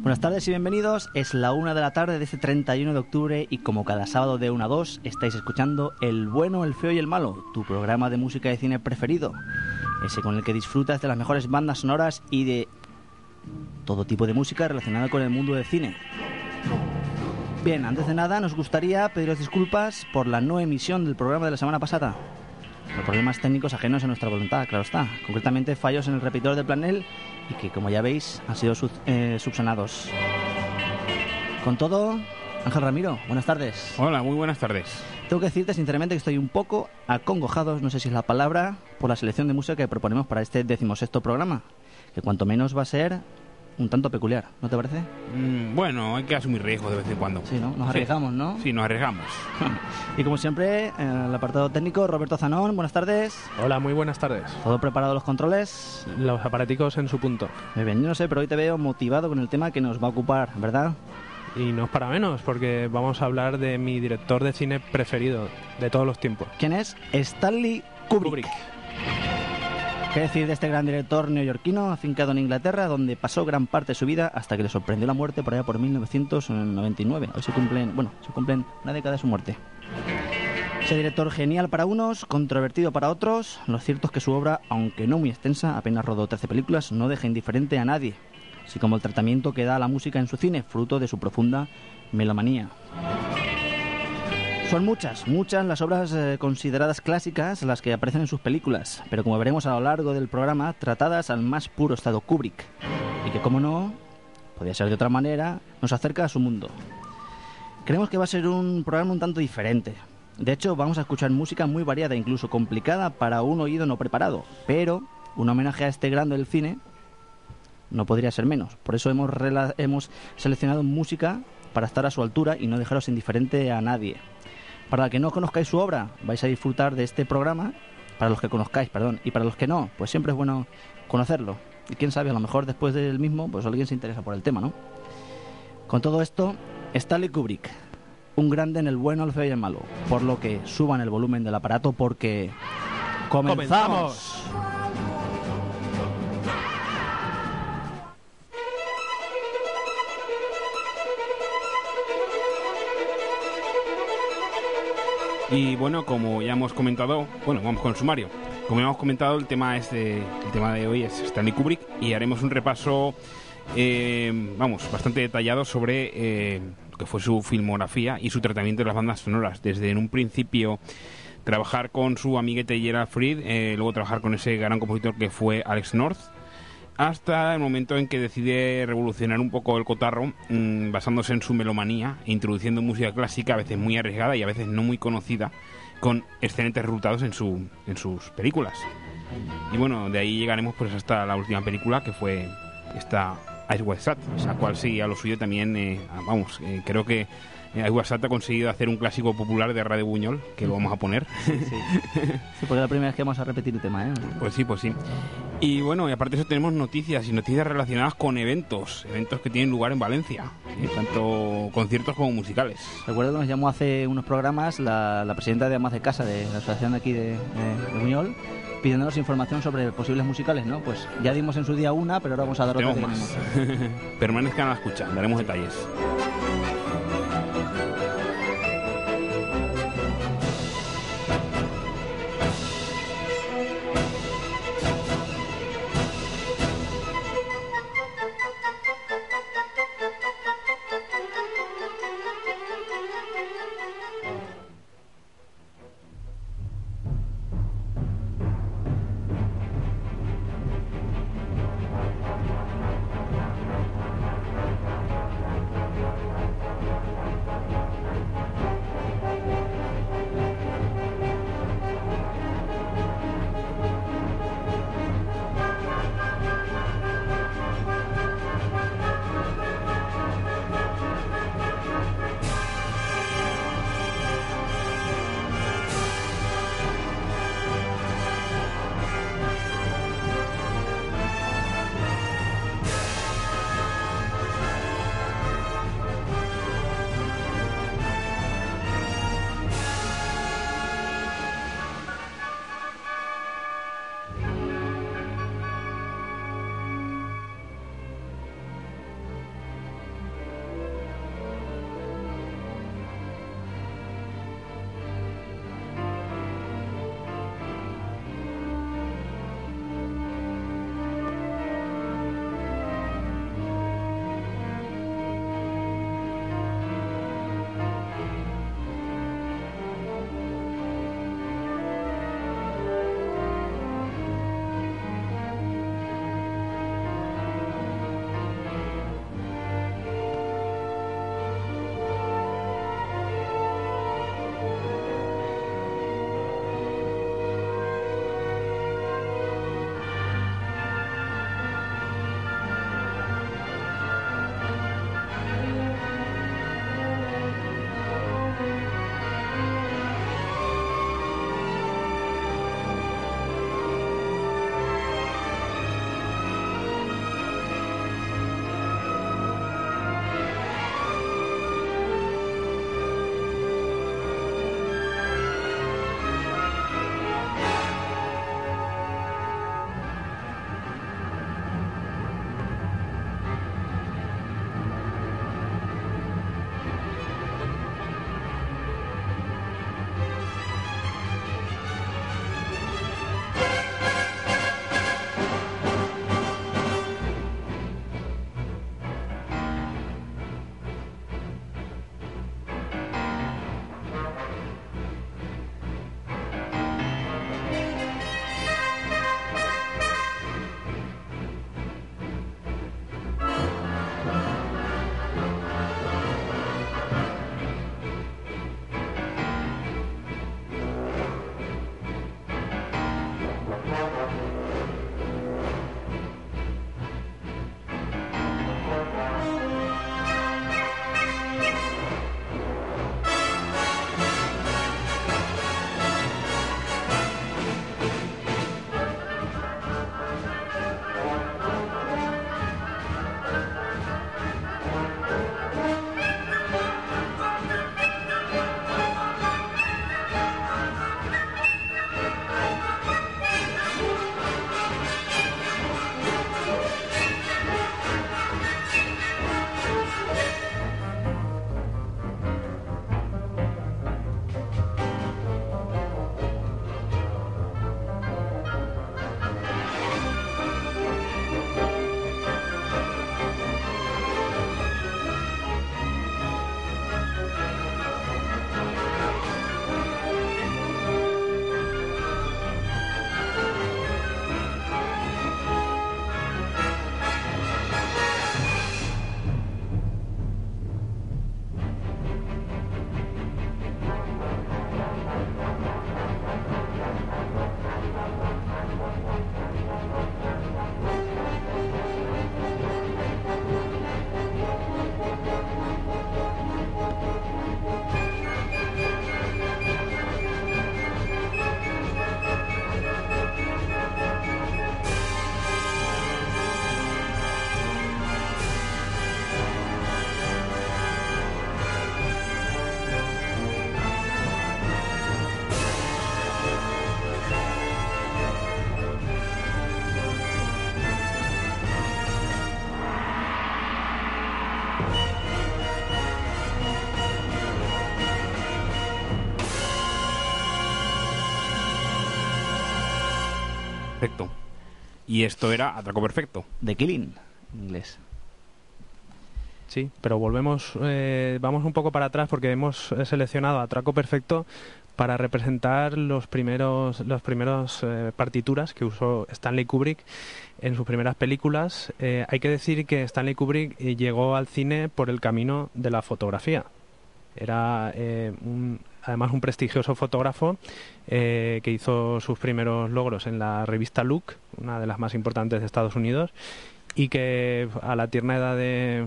Buenas tardes y bienvenidos. Es la 1 de la tarde de este 31 de octubre y como cada sábado de 1 a 2 estáis escuchando El Bueno, el Feo y el Malo, tu programa de música de cine preferido, ese con el que disfrutas de las mejores bandas sonoras y de todo tipo de música relacionada con el mundo del cine. Bien, antes de nada nos gustaría pediros disculpas por la no emisión del programa de la semana pasada. Los problemas técnicos ajenos a nuestra voluntad, claro está. Concretamente fallos en el repetidor del planel y que, como ya veis, han sido subsanados. Con todo, Ángel Ramiro, buenas tardes. Hola, muy buenas tardes. Tengo que decirte sinceramente que estoy un poco acongojado, no sé si es la palabra, por la selección de música que proponemos para este 16º programa, que cuanto menos va a ser un tanto peculiar, ¿no te parece? Bueno, hay que asumir riesgos de vez en cuando. Sí, ¿no? Nos arriesgamos, ¿no? Sí, nos arriesgamos. Y como siempre, en el apartado técnico, Roberto Zanón, buenas tardes. Hola, muy buenas tardes. ¿Todo preparado los controles? Los aparaticos en su punto. Muy bien, yo no sé, pero hoy te veo motivado con el tema que nos va a ocupar, ¿verdad? Y no es para menos, porque vamos a hablar de mi director de cine preferido de todos los tiempos. ¿Quién es? Stanley Kubrick. ¿Qué decir de este gran director neoyorquino afincado en Inglaterra, donde pasó gran parte de su vida hasta que le sorprendió la muerte por allá por 1999? Hoy se cumplen una década de su muerte. Ese director genial para unos, controvertido para otros. Lo cierto es que su obra, aunque no muy extensa, apenas rodó 13 películas, no deja indiferente a nadie, así como el tratamiento que da a la música en su cine, fruto de su profunda melomanía. Son muchas las obras consideradas clásicas las que aparecen en sus películas, pero como veremos a lo largo del programa, tratadas al más puro estado Kubrick, y que, como no, podría ser de otra manera, nos acerca a su mundo. Creemos que va a ser un programa un tanto diferente. De hecho, vamos a escuchar música muy variada, incluso complicada para un oído no preparado, pero un homenaje a este grande del cine no podría ser menos. Por eso hemos seleccionado música para estar a su altura y no dejaros indiferente a nadie. Para los que no conozcáis su obra, vais a disfrutar de este programa. Para los que conozcáis, y para los que no, pues siempre es bueno conocerlo. Y quién sabe, a lo mejor después del mismo, pues alguien se interesa por el tema, ¿no? Con todo esto, Stanley Kubrick, un grande en el bueno, el feo y el malo. Por lo que suban el volumen del aparato porque ¡comenzamos! Y bueno, como ya hemos comentado, vamos con el sumario. Como ya hemos comentado, el tema de hoy es Stanley Kubrick y haremos un repaso, bastante detallado sobre lo que fue su filmografía y su tratamiento de las bandas sonoras. Desde en un principio trabajar con su amiguete Gerald Fried, luego trabajar con ese gran compositor que fue Alex North, hasta el momento en que decide revolucionar un poco el cotarro, basándose en su melomanía e introduciendo música clásica, a veces muy arriesgada y a veces no muy conocida, con excelentes resultados en sus películas. Y bueno, de ahí llegaremos pues hasta la última película, que fue esta Ice White Sat, la cual sí, a lo suyo también, creo que Ice White Sat ha conseguido hacer un clásico popular de Radio Buñol, que lo vamos a poner. Sí, porque es la primera vez que vamos a repetir el tema, ¿eh? Pues sí. Y bueno, y aparte de eso tenemos noticias relacionadas con eventos que tienen lugar en Valencia, tanto conciertos como musicales. Recuerdo que nos llamó hace unos programas la presidenta de Amas de Casa de la asociación de aquí de Buñol, pidiéndonos información sobre posibles musicales, ¿no? Pues ya dimos en su día una, pero ahora vamos a dar otra. Tenemos más. Permanezcan a la escucha, daremos detalles. perfecto. Y esto era Atraco Perfecto. The Killing, en inglés. Sí, pero volvemos, vamos un poco para atrás porque hemos seleccionado Atraco Perfecto para representar los primeros partituras que usó Stanley Kubrick en sus primeras películas. Hay que decir que Stanley Kubrick llegó al cine por el camino de la fotografía. Era además un prestigioso fotógrafo que hizo sus primeros logros en la revista Look, una de las más importantes de Estados Unidos, y que a la tierna edad de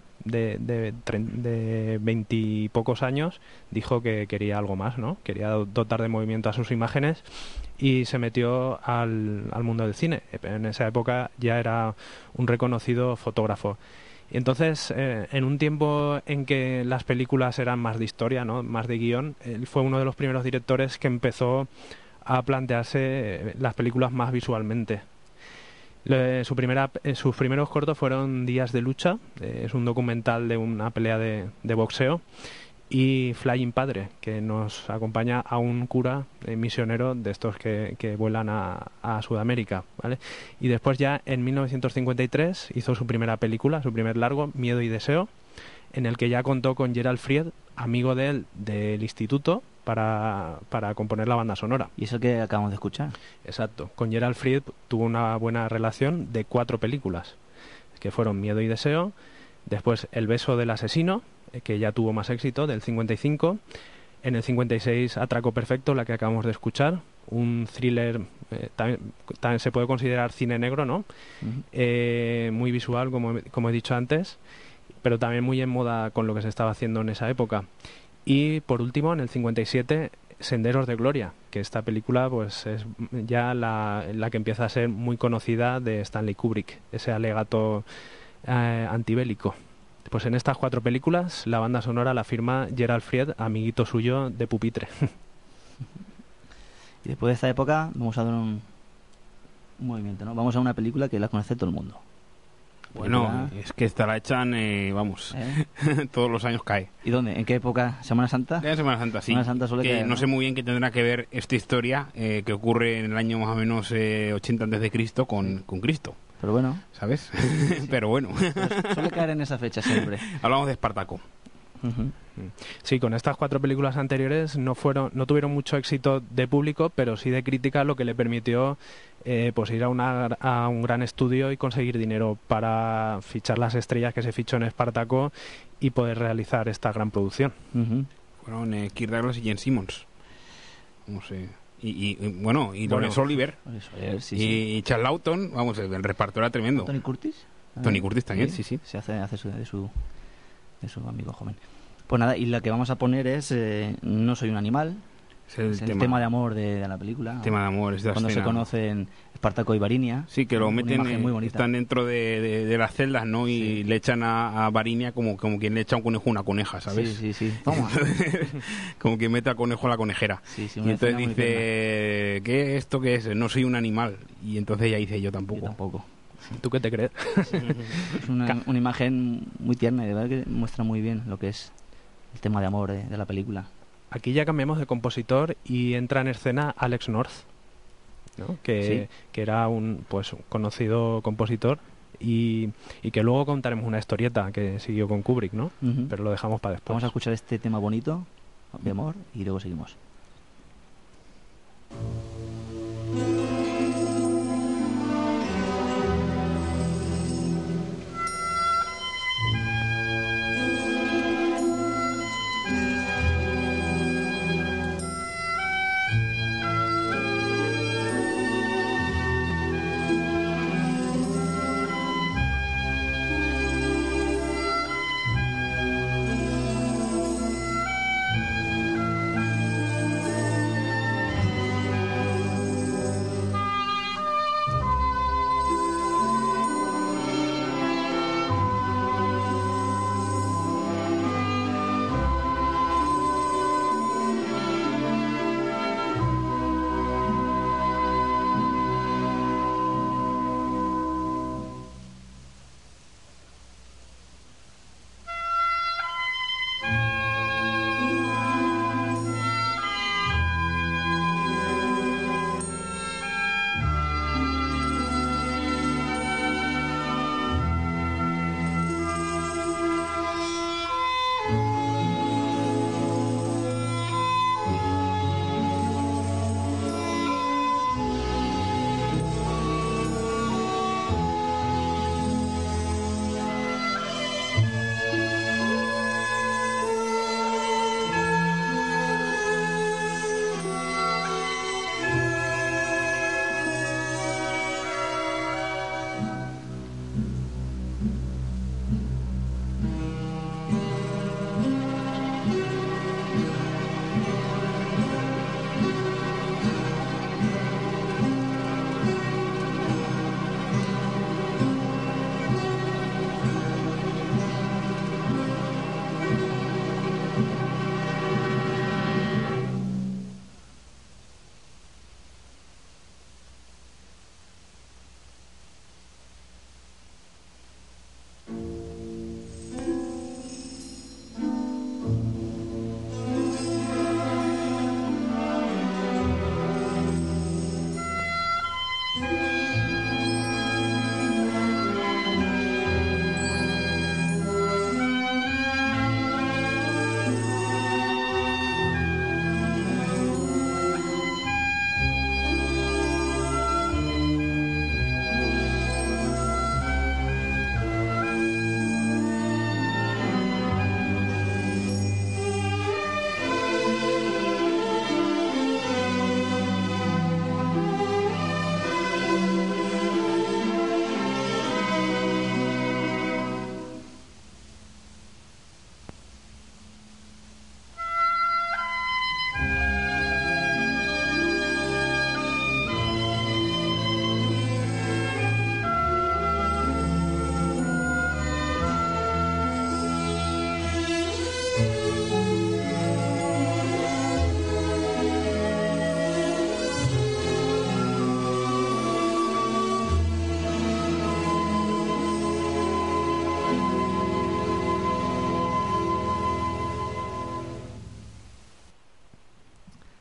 20 y pocos años dijo que quería algo más, ¿no? Quería dotar de movimiento a sus imágenes y se metió al mundo del cine. En esa época ya era un reconocido fotógrafo. Y entonces, en un tiempo en que las películas eran más de historia, ¿no? Más de guión, él fue uno de los primeros directores que empezó a plantearse las películas más visualmente. Sus primeros cortos fueron Días de lucha, es un documental de una pelea de boxeo, y Flying Padre, que nos acompaña a un cura misionero de estos que vuelan a Sudamérica, ¿vale? Y después ya en 1953 hizo su primera película, su primer largo, Miedo y Deseo, en el que ya contó con Gerald Fried, amigo de él del instituto, para componer la banda sonora. Y eso que acabamos de escuchar. Exacto. Con Gerald Fried tuvo una buena relación de 4 películas, que fueron Miedo y Deseo, después El beso del asesino, que ya tuvo más éxito, del 55, en el 56 Atraco Perfecto, la que acabamos de escuchar, un thriller, también se puede considerar cine negro, ¿no? Uh-huh. Muy visual, como he dicho antes, pero también muy en moda con lo que se estaba haciendo en esa época. Y por último, en el 57, Senderos de Gloria, que esta película pues es ya la que empieza a ser muy conocida de Stanley Kubrick, ese alegato antibélico. Pues en estas 4 películas la banda sonora la firma Gerald Fried, amiguito suyo de pupitre. Y después de esta época vamos a dar un movimiento, ¿no? Vamos a una película que la conoce todo el mundo. Bueno, es que esta la echan, todos los años cae. ¿Y dónde? ¿En qué época? ¿Semana Santa? En Semana Santa, sí. Semana Santa suele caer, no sé muy bien qué tendrá que ver esta historia que ocurre en el año más o menos 80 a.C. con Cristo. Pero bueno. ¿Sabes? Sí. Pero bueno. Pero suele caer en esa fecha siempre. Hablamos de Espartaco. Uh-huh. Sí, con estas 4 películas anteriores no tuvieron mucho éxito de público, pero sí de crítica, lo que le permitió pues ir a un gran estudio y conseguir dinero para fichar las estrellas que se fichó en Espartaco y poder realizar esta gran producción. Uh-huh. Fueron Kirk Douglas y Gene Simmons. No sé. Y Laurence Olivier. Sí, y Charles Lawton, vamos, el reparto era tremendo. ¿Tony Curtis? Tony Curtis también, sí. Se hace de su amigo joven. Pues nada, y la que vamos a poner es No soy un animal. Es el tema de amor de la película. El tema de amor, es de la cuando escena. Se conocen Espartaco y Varinia. Sí, que lo meten, están dentro de las celdas, ¿no? Y sí, le echan a Varinia como quien le echa un conejo a una coneja, ¿sabes? Sí. Toma. Como quien mete al conejo a la conejera. Sí, y entonces dice, ¿esto qué es? No soy un animal. Y entonces ella dice, yo tampoco. ¿Tú qué te crees? Es una imagen muy tierna y de verdad que muestra muy bien lo que es el tema de amor de la película. Aquí ya cambiamos de compositor y entra en escena Alex North, ¿no? que era un conocido compositor y que luego contaremos una historieta que siguió con Kubrick, ¿no? Uh-huh. Pero lo dejamos para después. Vamos a escuchar este tema bonito de amor y luego seguimos.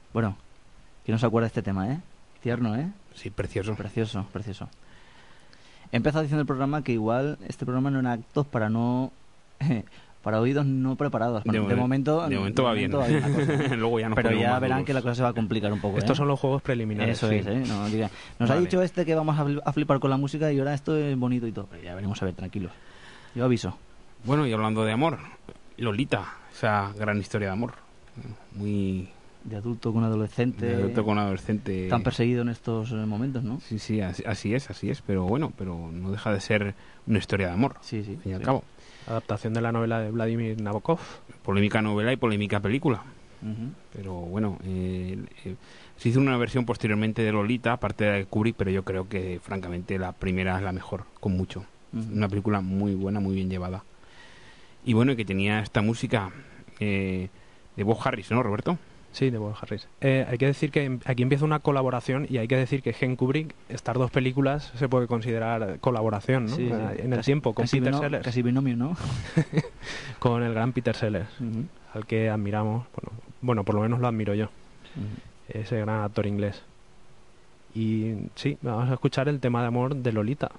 Bueno, ¿quién no se acuerda de este tema, Tierno, Sí, precioso. Precioso, precioso. He empezado diciendo el programa que igual este programa no era apto para no... para oídos no preparados. De momento va bien. la cosa. Luego ya nos Pero ya ponemos verán más que la duros. cosa se va a complicar un poco. Estos son los juegos preliminares. Eso sí. es, No, nos ha Vale. dicho que vamos a flipar con la música y ahora esto es bonito y todo. Pero ya veremos a ver, tranquilos. Yo aviso. Bueno, y hablando de amor, Lolita, esa gran historia de amor. Muy... De adulto con adolescente. de adulto con adolescente. Tan perseguido en estos momentos, ¿no? Sí, así es, pero bueno, pero no deja de ser una historia de amor, Sí, sí. al fin y al sí. cabo. Adaptación de la novela de Vladimir Nabokov. Polémica novela y polémica película. Ujú. Pero bueno, se hizo una versión posteriormente de Lolita, aparte de Kubrick, pero yo creo que francamente la primera es la mejor, con mucho. Ujú. Una película muy buena, muy bien llevada. Y bueno, que tenía esta música de Bob Harris, ¿no, Roberto? Sí, de Bob Harris. Hay que decir que aquí empieza una colaboración y hay que decir que Gen Kubrick, estas dos películas se puede considerar colaboración, ¿no? Sí, sí. En el Casi- tiempo, con Peter Sellers. Casi binomio, ¿no? Con el gran Peter Sellers, Ujú. al que admiramos, bueno, por lo menos lo admiro yo, Ujú. ese gran actor inglés. Y sí, vamos a escuchar el tema de amor de Lolita.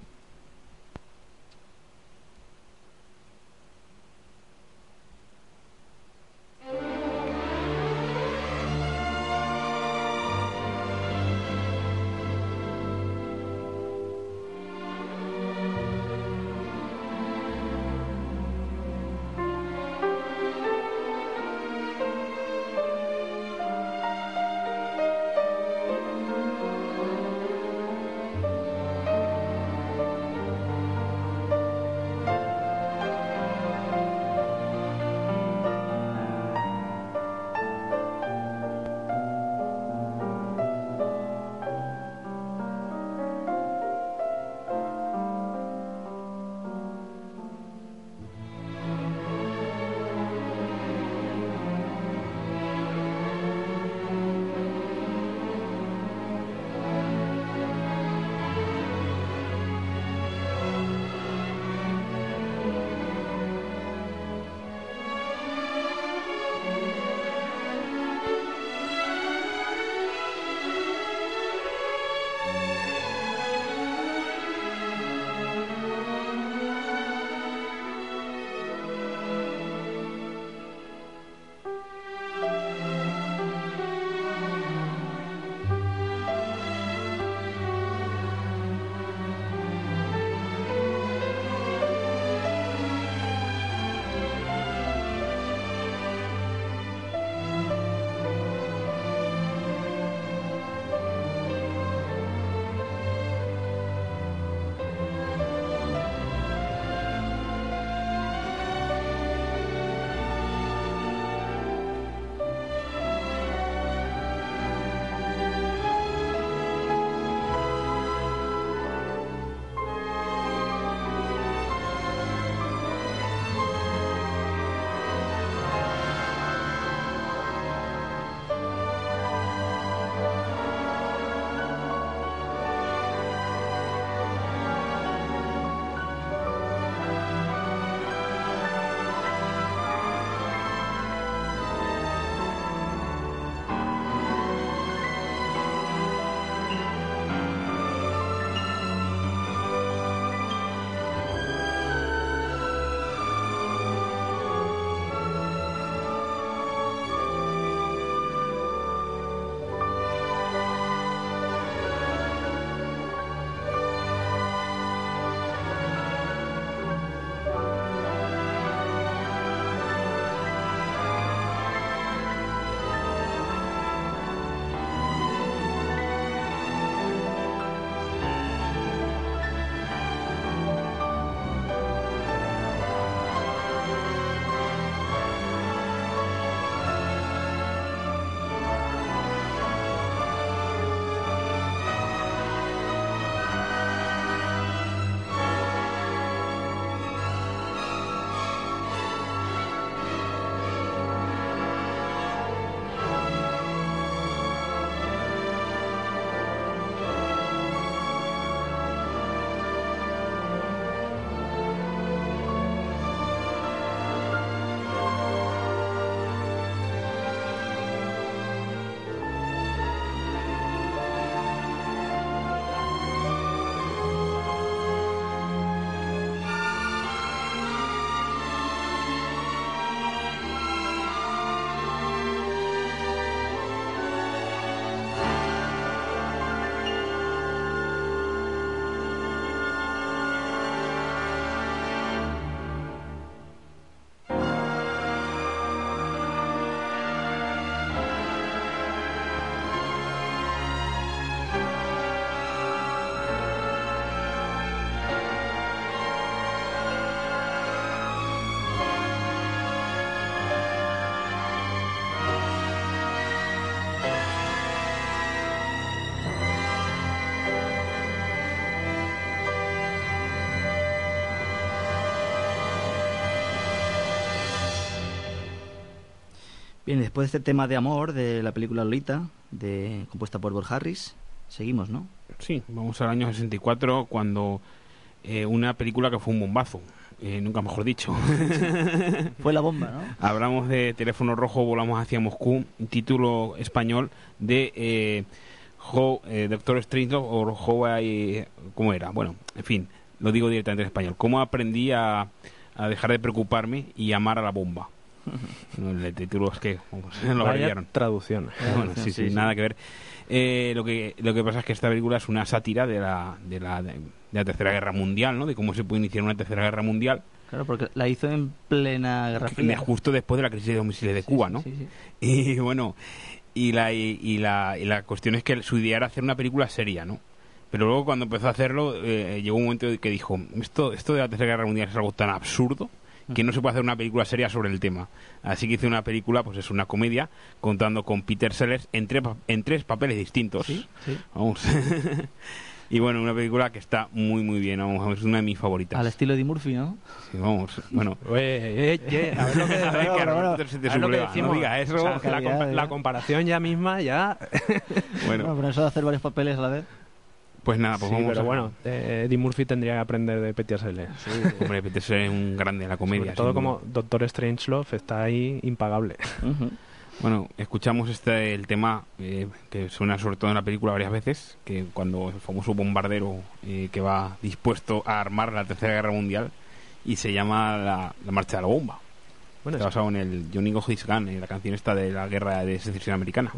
Bien, después de este tema de amor de la película Lolita, compuesta por Bob Harris, seguimos, ¿no? Sí, vamos al año 64, cuando una película que fue un bombazo, nunca mejor dicho. Fue la bomba, ¿no? Hablamos de Teléfono Rojo, Volamos hacia Moscú, título español de Doctor Strange o ¿cómo era? Bueno, en fin, lo digo directamente en español. ¿Cómo aprendí a dejar de preocuparme y amar a la bomba? El título es que lo abreviaron. Traducción. Bueno, sí, nada que ver. Lo que pasa es que esta película es una sátira de la Tercera Guerra Mundial, ¿no? De cómo se puede iniciar una Tercera Guerra Mundial. Claro, porque la hizo en plena Guerra Fría. Justo después de la crisis de los misiles de Cuba, ¿no? Sí. Y bueno, y la cuestión es que su idea era hacer una película seria, ¿no? Pero luego cuando empezó a hacerlo, llegó un momento que dijo, esto de la Tercera Guerra Mundial es algo tan absurdo que no se puede hacer una película seria sobre el tema. Así que hice una película, pues es una comedia, contando con Peter Sellers en tres papeles distintos. Sí. Vamos. Y bueno, una película que está muy muy bien, vamos, es una de mis favoritas. Al estilo de Murphy, ¿no? Sí, vamos, bueno. A ver lo que decimos. No diga eso. O sea, la comparación ya misma, ya... Bueno, pero eso de hacer varios papeles a la vez. Pues nada, pues sí, vamos. Pero bueno, Eddie Murphy tendría que aprender de Peter Sellers. Sí, hombre, Peter Sellers es un grande de la comedia. Sobre todo como Doctor Strangelove está ahí impagable. Bueno, escuchamos el tema que suena sobre todo en la película varias veces, que cuando el famoso bombardero que va dispuesto a armar la Tercera Guerra Mundial, y se llama la Marcha de la Bomba. Bueno, está basado en el Johnny Go His Gun, en la canción esta de la Guerra de Secesión Americana.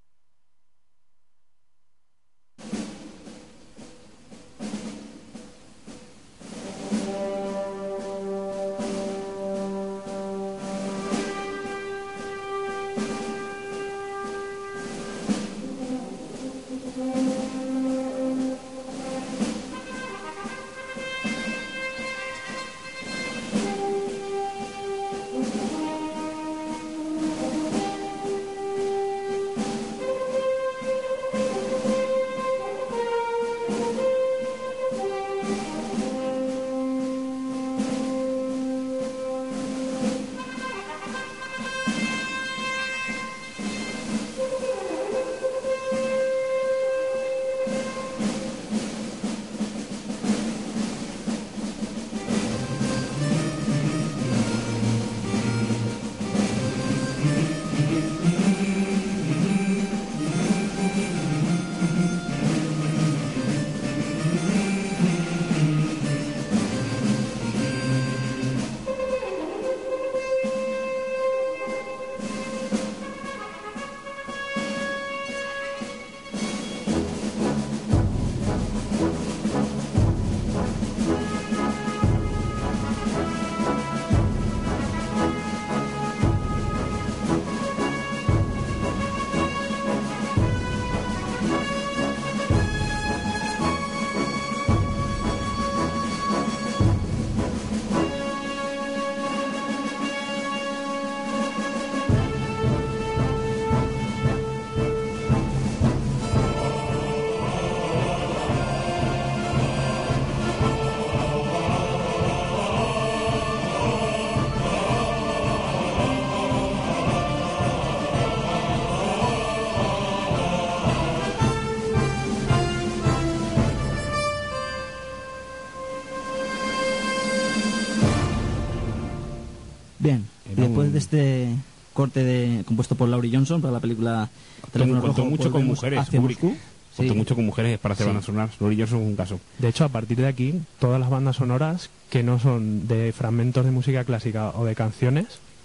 Bien, y después de este corte compuesto por Laurie Johnson para la película Teléfono Rojo, contó mucho con mujeres, hacia Moscú. Contó mucho con mujeres para hacer bandas sonoras. Laurie Johnson es un caso. De hecho, a partir de aquí, todas las bandas sonoras que no son de fragmentos de música clásica o de canciones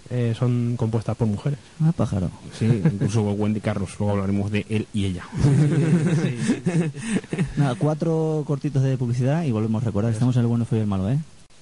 son compuestas por mujeres. Ah, pájaro. Sí, incluso Wendy Carlos, luego hablaremos de él y ella. Sí. Nada, 4 cortitos de publicidad y volvemos a recordar. Estamos en el bueno, feo y el malo, ¿eh?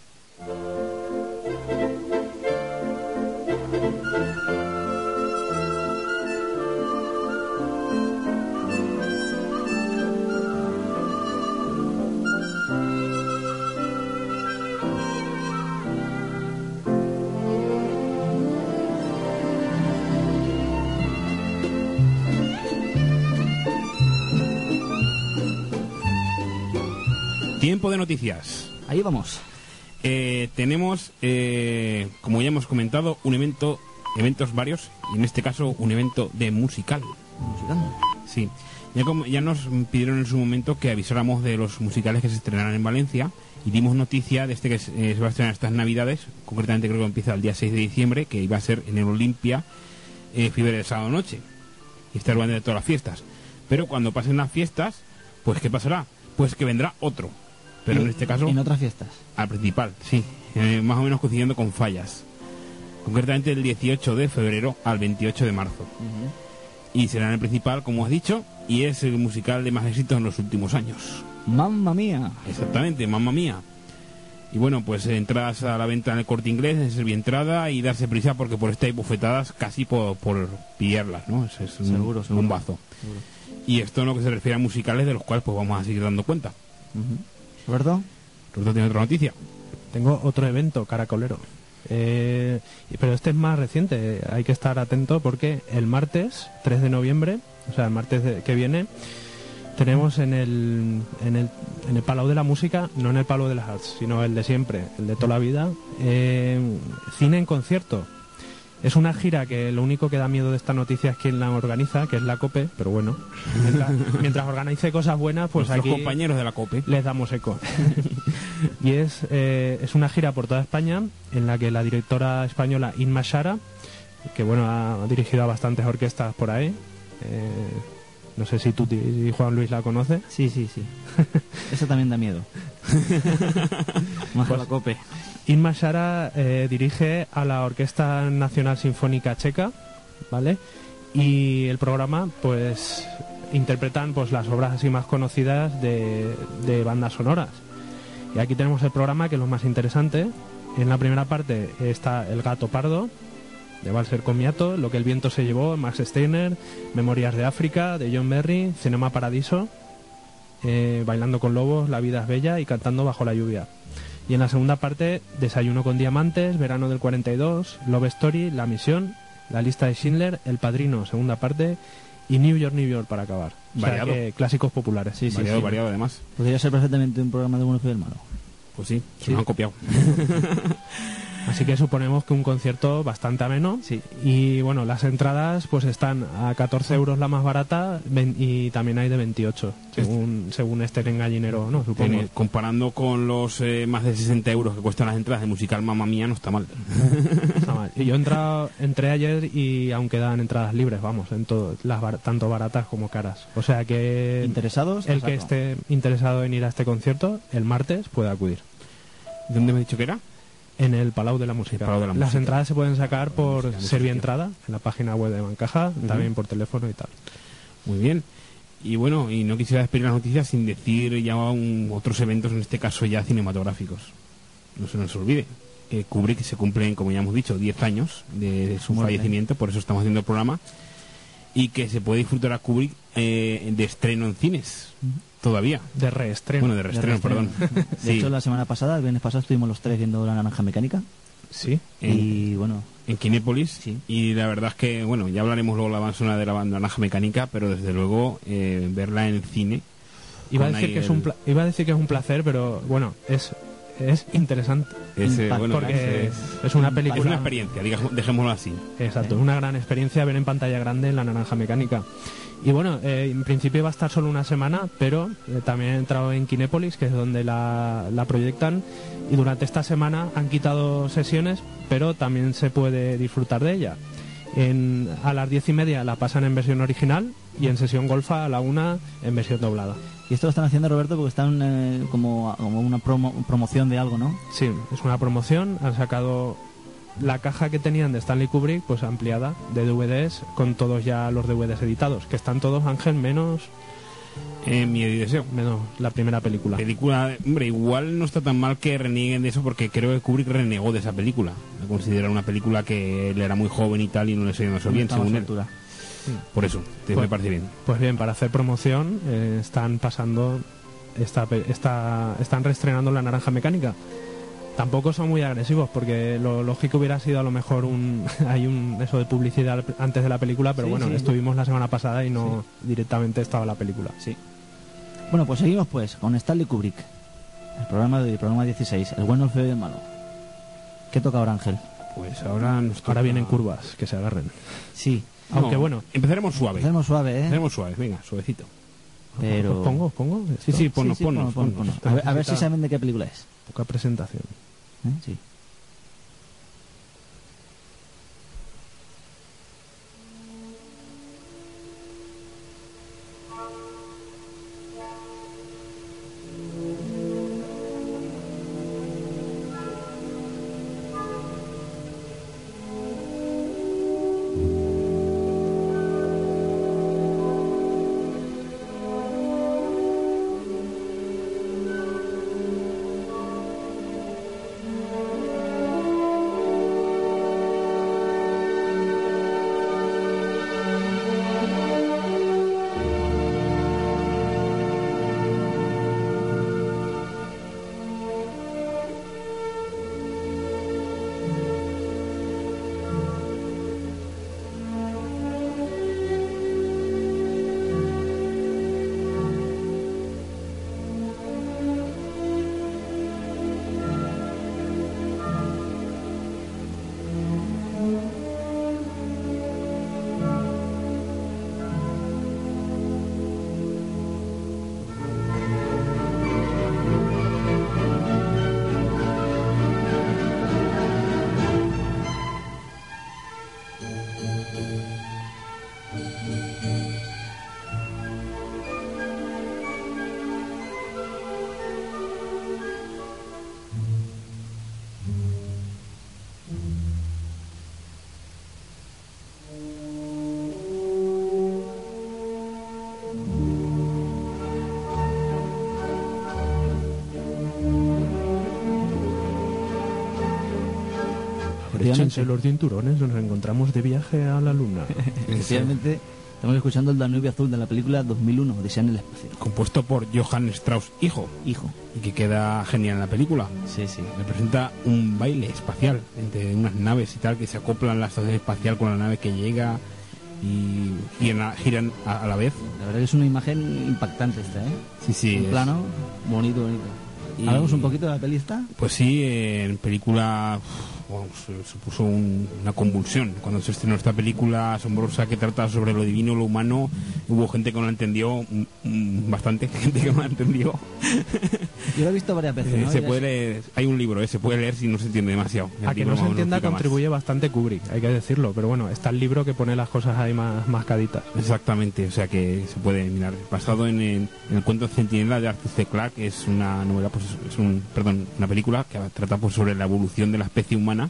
Tiempo de noticias. Ahí vamos. Tenemos, como ya hemos comentado, un evento eventos varios, y en este caso un evento de musical. ¿Musical? Sí, ya nos pidieron en su momento que avisáramos de los musicales que se estrenarán en Valencia, y dimos noticia de este que se va a estrenar estas Navidades, concretamente creo que empieza el día 6 de diciembre, que iba a ser en el Olimpia, Fiebre de sábado noche, y estar durante todas las fiestas. Pero cuando pasen las fiestas, pues ¿qué pasará? Pues que vendrá otro, pero en este caso en otras fiestas. al principal, sí, más o menos coincidiendo con fallas, concretamente del 18 de febrero al 28 de marzo. Y será en el principal, como has dicho, y es el musical de más éxitos en los últimos años. ¡Mamma mía! Exactamente, mamma mía. Y bueno, pues entradas a la venta en el Corte Inglés, en Servientrada, y darse prisa porque por esta hay bufetadas casi por pillarlas, ¿no? Es un Seguro. bombazo. Seguro. Y esto en lo que se refiere a musicales, de los cuales pues vamos a seguir dando cuenta. ¿Roberto? ¿Roberto tiene otra noticia? Tengo otro evento caracolero. Pero este es más reciente, hay que estar atento porque el martes 3 de noviembre, o sea, el martes que viene, tenemos en el Palau de la Música, no en el Palau de las Arts, sino el de siempre, el de toda la vida, cine en concierto. Es una gira que lo único que da miedo de esta noticia es quien la organiza, que es la COPE, pero bueno, mientras organice cosas buenas, pues nuestros aquí compañeros de la COPE les damos eco. Y es una gira por toda España en la que la directora española Inma Shara, que bueno, ha dirigido a bastantes orquestas por ahí, no sé si tú y Juan Luis la conoce. Sí. Eso también da miedo. Más Pues, la COPE. Inma Shara dirige a la Orquesta Nacional Sinfónica Checa, ¿vale? Y el programa, pues, interpretan pues las obras así más conocidas de bandas sonoras. Y aquí tenemos el programa, que es lo más interesante. En la primera parte está El gato pardo, de Walser Comiato, Lo que el viento se llevó, Max Steiner, Memorias de África, de John Berry, Cinema Paradiso, Bailando con lobos, La vida es bella y Cantando bajo la lluvia. Y en la segunda parte, Desayuno con diamantes, Verano del 42, Love Story, La misión, La lista de Schindler, El padrino, segunda parte, y New York para acabar. Variado. O sea que clásicos populares. Sí. variado además. Podría ser perfectamente un programa de Bueno y del Malo. Pues sí, se Sí. nos han copiado. Así que suponemos que un concierto bastante ameno. Sí. Y bueno, las entradas pues están a 14 euros la más barata y también hay de 28, según estén en Gallinero, ¿no? Supongo. Comparando con los más de 60 euros que cuestan las entradas de musical Mamma Mía, no está mal. Está mal. Y yo entré ayer y aún quedan entradas libres, vamos, en todo, tanto baratas como caras. O sea que ¿Interesados? el que esté interesado en ir a este concierto, el martes puede acudir. ¿Dónde me has dicho que era? En el Palau de la Música. Palau de la Las Música. entradas se pueden sacar por Música. Servientrada, en la página web de Bancaja, también por teléfono y tal. Muy bien. Y bueno, y no quisiera despedir las noticias sin decir ya otros eventos, en este caso ya cinematográficos. No se nos olvide que Kubrick se cumplen, como ya hemos dicho, 10 años de su Muerte. fallecimiento, por eso estamos haciendo el programa, y que se puede disfrutar a Kubrick de estreno en cines, todavía. De reestreno. Bueno, de reestreno, perdón. De Sí, hecho, la semana pasada, el viernes pasado, estuvimos los tres viendo La Naranja Mecánica. Sí. Y bueno, en Kinépolis, Sí. y la verdad es que, bueno, ya hablaremos luego de la banda sonora de la banda Naranja Mecánica, pero desde luego verla en el cine... Iba a con decir ahí que es un placer, pero bueno, es interesante. Impacto. bueno, Porque es es una una película. experiencia, dejémoslo así. Exacto, es una gran experiencia ver en pantalla grande La Naranja Mecánica. Y bueno, en principio va a estar solo una semana, pero también he entrado en Kinépolis, que es donde la proyectan, y durante esta semana han quitado sesiones, pero también se puede disfrutar de ella. A las 10:30 la pasan en versión original y en sesión golfa a la 1 en versión doblada. y esto lo están haciendo, Roberto, porque están como una promoción de algo, ¿no? Sí, es una promoción, han sacado la caja que tenían de Stanley Kubrick, pues ampliada, de DVDs, con todos ya los DVDs editados, que están todos, Ángel, menos Miedo y Deseo. la primera película. Película, hombre, igual no está tan mal que renieguen de eso, porque creo que Kubrick renegó de esa película. La considera una película que él era muy joven y tal, y no le salió No bien, estaba a según su él. altura. Por eso, me Pues- parece bien. Pues bien, para hacer promoción están pasando, están reestrenando La Naranja Mecánica. Tampoco son muy agresivos, porque lo lógico hubiera sido a lo mejor hay eso de publicidad antes de la película, pero Sí, bueno, sí. estuvimos la semana pasada y no directamente estaba la película. Sí. Bueno, pues seguimos pues con Stanley Kubrick. El programa 16, el bueno, el feo y el malo. ¿Qué toca ahora, Ángel? Pues ahora Ahora vienen curvas, que se agarren. Sí. Aunque bueno, empezaremos suave. Empezamos suave, ¿eh? Empezaremos suave, venga, suavecito. Pero... ¿Os pongo? Sí, ponnos. Ponnos. A ver si saben de qué película es. Poca presentación. Sí. Échense los cinturones, nos encontramos de viaje a la luna. Efectivamente, estamos escuchando el Danubio Azul de la película 2001, Odisea en el espacio. Compuesto por Johann Strauss, hijo. Y que queda genial en la película. Sí. Representa un baile espacial entre unas naves y tal, que se acoplan la estación espacial con la nave que llega y giran a la vez. La verdad que es una imagen impactante esta, ¿eh? Sí. Un plano bonito. ¿Hablamos un poquito de la peli esta? Pues sí, en película supuso una convulsión. Cuando se estrenó esta película asombrosa que trata sobre lo divino y lo humano, hubo gente que no la entendió, bastante gente que no la entendió. Yo lo he visto varias veces, ¿no? Se puede leer, hay un libro, se puede leer si no se entiende demasiado. A que no se entienda contribuye bastante Kubrick, hay que decirlo, pero bueno, está el libro que pone las cosas ahí más mascaditas. Exactamente, o sea que se puede mirar. Basado en el cuento Centinela de Arthur C. Clarke, es una novela, pues una película que trata pues sobre la evolución de la especie humana.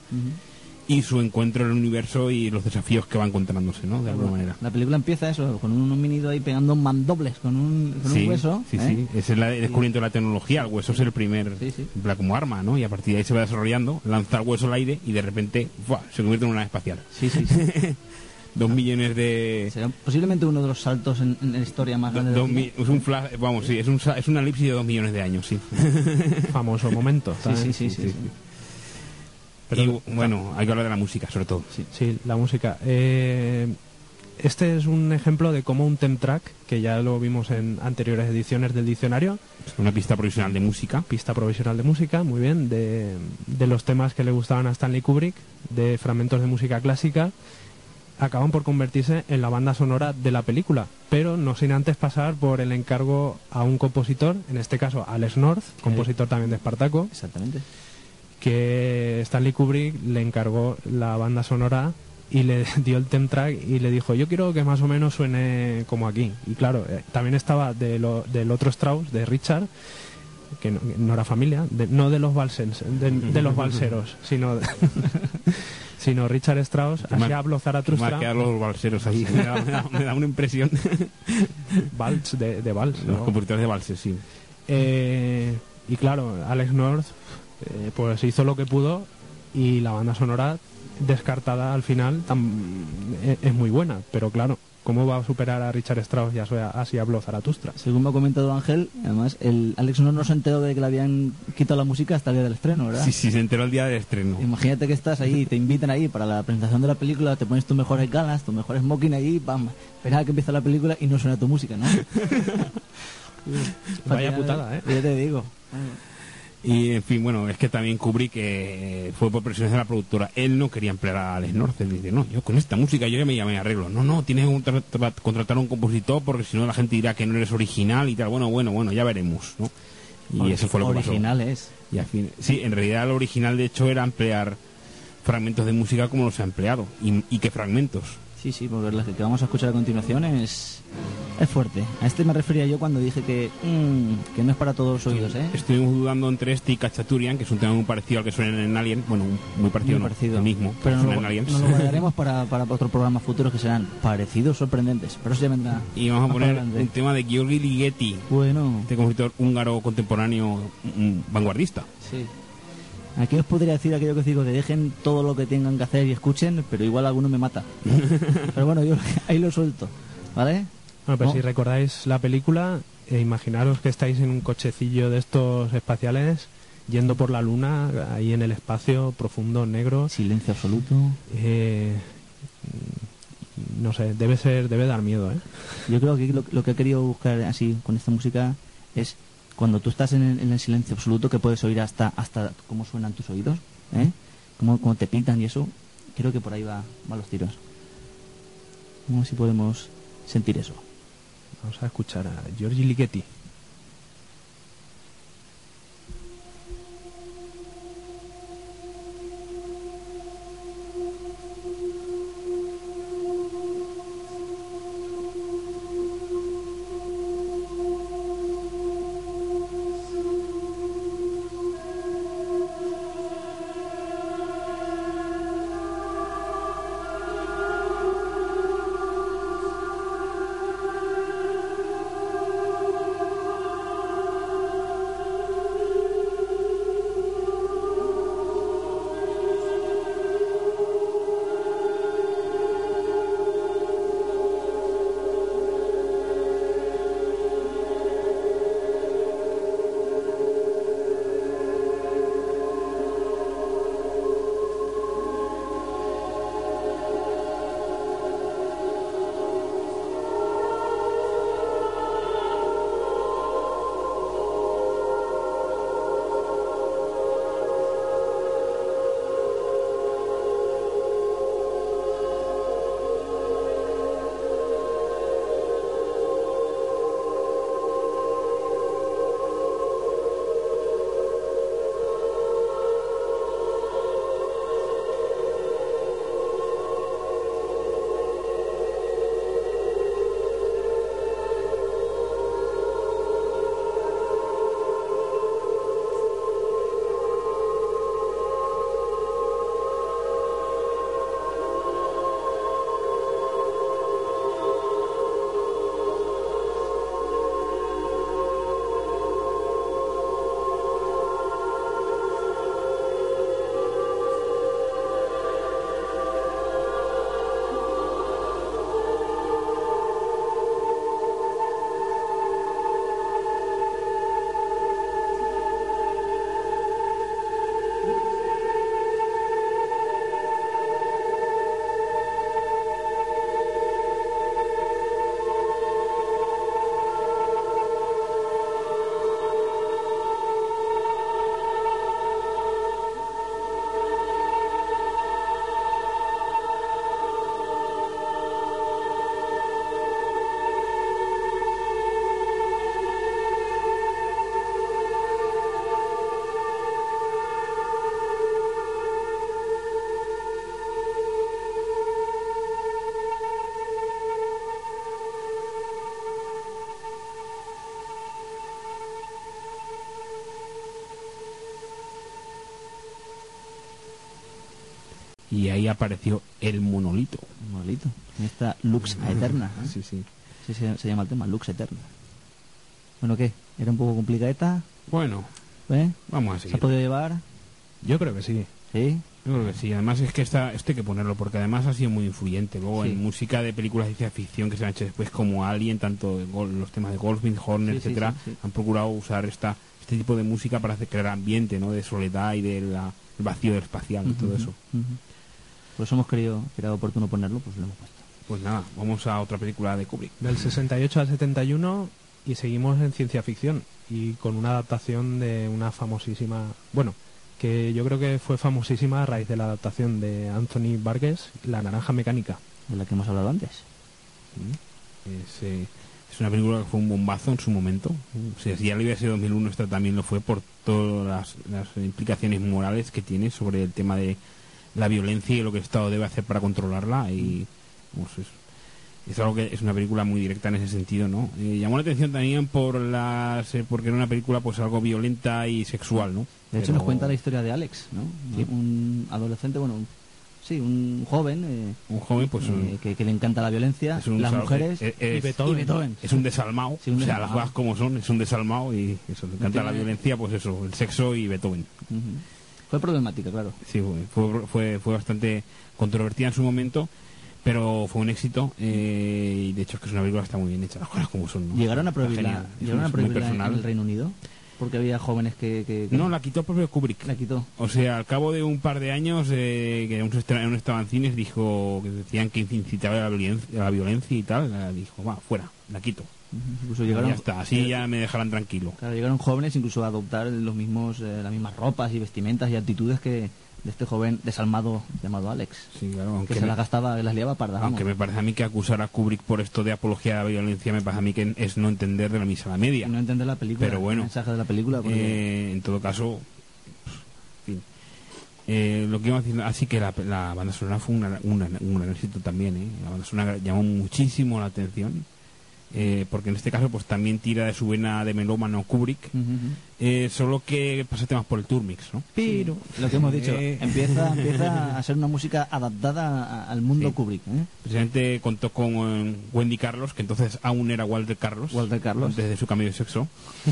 Y su encuentro en el universo y los desafíos que va encontrándose, ¿no? De alguna manera. La película empieza eso, con un homínido ahí pegando mandobles con un hueso. Sí. Es el descubrimiento de la tecnología. El hueso es el primer, como arma, ¿no? Y a partir de ahí se va desarrollando, lanza el hueso al aire y de repente se convierte en una nave espacial. Sí. 2 millones de... Será posiblemente uno de los saltos en la historia más grande es un flash, es una elipsis de 2 millones de años, sí. Famoso momento. Sí. Pero, bueno, hay que hablar de la música, sobre todo. Sí, la música. Este es un ejemplo de cómo un theme track, que ya lo vimos en anteriores ediciones del diccionario. Una pista provisional de música. Pista provisional de música, muy bien. De los temas que le gustaban a Stanley Kubrick, de fragmentos de música clásica, acaban por convertirse en la banda sonora de la película, pero no sin antes pasar por el encargo a un compositor, en este caso Alex North, compositor también de Espartaco. Exactamente. Que Stanley Kubrick le encargó la banda sonora y le dio el theme track y le dijo, yo quiero que más o menos suene como aquí. Y claro, también estaba del otro Strauss, de Richard, que no era familia, no de los Balsens, de los balseros, sino Richard Strauss, así habló Zaratustra. Más que los balseros ahí, me da una impresión. Vals, de vals, ¿no? Los compositores de valses, sí. Y claro, Alex North pues hizo lo que pudo y la banda sonora descartada al final es muy buena, pero claro, ¿cómo va a superar a Richard Strauss y así habló Zaratustra? Según me ha comentado Ángel, además el Alex no se enteró de que le habían quitado la música hasta el día del estreno, ¿verdad? Sí, se enteró el día del estreno. Imagínate que estás ahí, te invitan ahí para la presentación de la película, te pones tus mejores galas, tu mejor smoking ahí, ¡pam! Esperas a que empiece la película y no suena tu música, ¿no? Vaya putada, ¿eh? Ya te digo. Y en fin, bueno, es que también Kubrick fue por presiones de la productora. Él no quería emplear a Alex North. Él dice, no, yo con esta música yo ya me arreglo. No, tienes que contratar a un compositor porque si no la gente dirá que no eres original y tal. Bueno, ya veremos, ¿no? Y eso fue lo que pasó. Original es. Y al fin, sí, en realidad lo original de hecho era emplear fragmentos de música como los ha empleado. ¿Y qué fragmentos? Sí, porque la que vamos a escuchar a continuación es fuerte. A este me refería yo cuando dije que no es para todos los oídos, ¿eh? Estuvimos dudando entre este y Cachaturian, que es un tema muy parecido al que suena en Alien. Bueno, muy parecido, muy parecido. El mismo, pero suena en Aliens. nos lo guardaremos para otros programas futuros que serán parecidos, sorprendentes. Pero eso ya vendrá. Y vamos a poner un tema de György Ligeti. Bueno. Este compositor húngaro contemporáneo vanguardista. Sí. Aquí os podría decir aquello que os digo, que dejen todo lo que tengan que hacer y escuchen, pero igual alguno me mata. Pero bueno, yo ahí lo suelto, ¿vale? Bueno, pero si recordáis la película, imaginaros que estáis en un cochecillo de estos espaciales yendo por la luna, ahí en el espacio profundo, negro. Silencio absoluto. No sé, debe dar miedo, ¿eh? Yo creo que lo que he querido buscar así con esta música es cuando tú estás en el silencio absoluto, que puedes oír hasta cómo suenan tus oídos, ¿eh? Cómo te pitan y eso. Creo que por ahí van los tiros. Vamos a ver si podemos sentir eso. Vamos a escuchar a György Ligeti. Y ahí apareció el monolito. El monolito. Esta Lux Aeterna, ¿eh? Sí. Sí, se llama el tema, Lux Eterna. Bueno, ¿qué? ¿Era un poco complicadeta? Bueno, vamos a seguir. ¿Se ha podido llevar? Yo creo que sí. ¿Sí? Yo creo que sí. Además es que esto hay que ponerlo porque además ha sido muy influyente. Luego en música de películas de ciencia ficción que se han hecho después como Alien, tanto los temas de Goldwyn, Horner, etcétera, han procurado usar este tipo de música para crear ambiente, ¿no? De soledad y del vacío espacial y todo eso. Pues hemos querido que era oportuno ponerlo, pues lo hemos puesto. Pues nada, vamos a otra película de Kubrick. Del 68 al 71, Y seguimos en ciencia ficción y con una adaptación de una famosísima, bueno, que yo creo que fue famosísima a raíz de la adaptación de Anthony Burgess, La Naranja Mecánica. De la que hemos hablado antes. Es una película que fue un bombazo en su momento. O sea, si ya lo hubiera sido 2001, esta también lo fue por todas las implicaciones morales que tiene sobre el tema de la violencia y lo que el Estado debe hacer para controlarla. Y vamos, es algo que es una película muy directa en ese sentido, ¿no? Llamó la atención también porque era una película pues algo violenta y sexual, ¿no? De hecho, nos cuenta la historia de Alex, ¿no? Sí. Un adolescente, bueno, un joven, un joven pues que le encanta la violencia, las mujeres y Beethoven. Es un desalmado, Sí, un o sea, desalmado. las cosas como son, es un desalmado y eso, le encanta la violencia, pues eso, el sexo y Beethoven. Fue problemática, claro. Sí, fue bastante controvertida en su momento, pero fue un éxito y de hecho es que es una película que está muy bien hecha, las cosas como son, ¿no? ¿Llegaron a Está prohibirla, genial, es muy en personal. el Reino Unido? Porque había jóvenes que No, la quitó el propio Kubrick. la quitó. O sea, al cabo de un par de años que aún estaba en cines, dijo que decían que incitaba a la violencia y tal, dijo, va, fuera, la quito. Incluso Y llegaron, ya está, así ya me dejarán tranquilo. claro, llegaron jóvenes incluso a adoptar los mismos, las mismas ropas y vestimentas y actitudes que de este joven desalmado llamado Alex. Sí, claro, Que aunque se las gastaba, que las liaba pardas. vamos. aunque me parece a mí que acusar a Kubrick por esto de apología a la violencia me parece a mí que es no entender de la misa a la media. Y no entender la película, Pero bueno, el mensaje de la película. Porque... en todo caso, en fin. Lo que iba a decir, así que la banda sonora fue un gran éxito también, ¿eh? La banda sonora llamó muchísimo la atención. Porque en este caso pues también tira de su vena de melómano Kubrick, solo que pasa temas por el Turmix, ¿no? Pero lo que hemos dicho, empieza a ser una música adaptada al mundo Sí. Kubrick, ¿eh? Precisamente contó con Wendy Carlos, que entonces aún era Walter Carlos, antes de su cambio de sexo.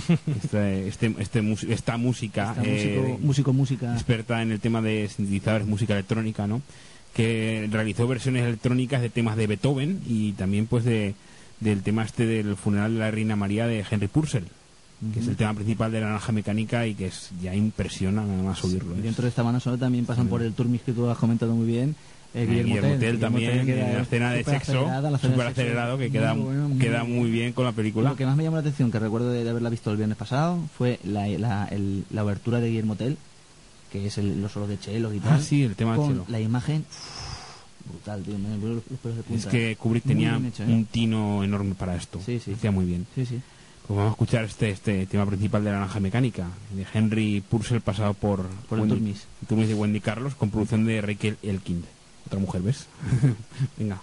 Esta música, música experta en el tema de sintetizadores, música electrónica, ¿no? Que realizó versiones electrónicas de temas de Beethoven y también pues del tema del funeral de la Reina María de Henry Purcell, que es el tema principal de La Naranja Mecánica y que ya impresiona nada más oírlo. Y dentro de esta banda sonora también pasan por el Turmix que tú has comentado muy bien. Guillermo Tell también, en la escena de sexo, súper acelerado, que queda muy bien con la película. Lo que más me llamó la atención, que recuerdo de haberla visto el viernes pasado, fue la obertura de Guillermo Tell, que es los solos de cello y tal. Ah, sí, el tema del con cello. la imagen brutal, tío, me ponen los pelos de punta. Es que Kubrick Muy tenía bien hecho, un tino enorme para esto. Sí, sí. Hacía muy bien. Sí, sí. Pues vamos a escuchar este tema principal de La Naranja Mecánica, de Henry Purcell, pasado por el Turmis. El Turmis de Wendy Carlos, con producción de Rachel Elkind. Otra mujer, ¿ves? Venga.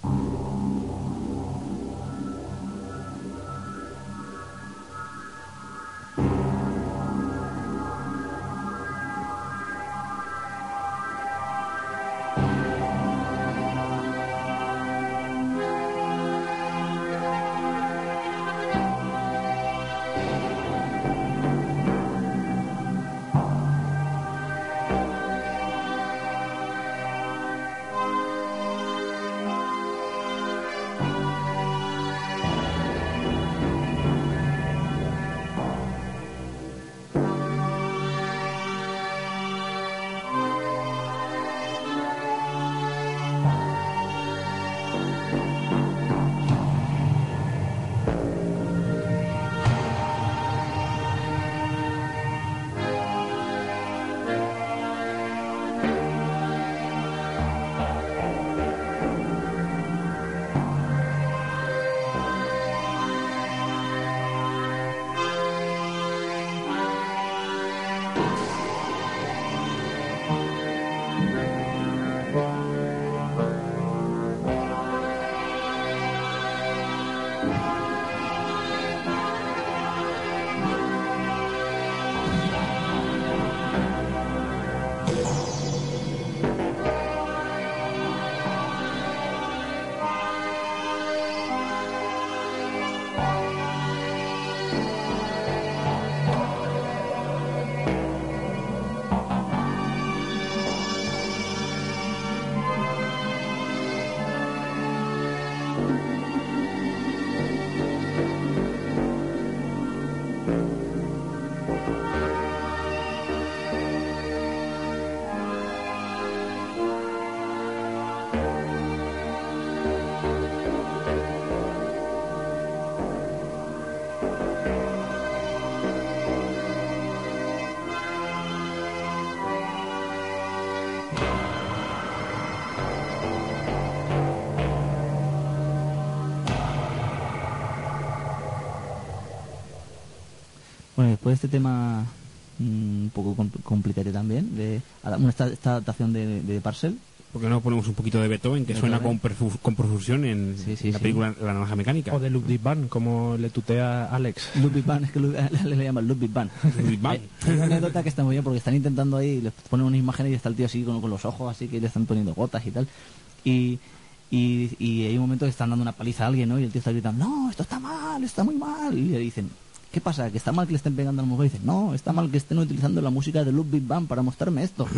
después de este tema un poco complicado también, de esta adaptación de Parcel. ¿Por qué no ponemos un poquito de Beethoven, que suena con profusión en la película La Naranja Mecánica? O de Ludwig van, como le tutea Alex. Ludwig van, es que le llaman Ludwig van. Ludwig van. Hay una anécdota que está muy bien porque están intentando ahí, les ponen unas imágenes y está el tío así con los ojos así que le están poniendo gotas y tal. Y hay un momento que están dando una paliza a alguien, ¿no? Y el tío está gritando, no, esto está mal, está muy mal. Y le dicen, ¿qué pasa? ¿Que está mal que le estén pegando a la mujer? Y dicen, no, está mal que estén utilizando la música de Ludwig van para mostrarme esto.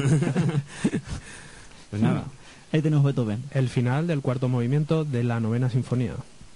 Pues nada. Ahí tenemos Beethoven. El final del cuarto movimiento de la novena sinfonía.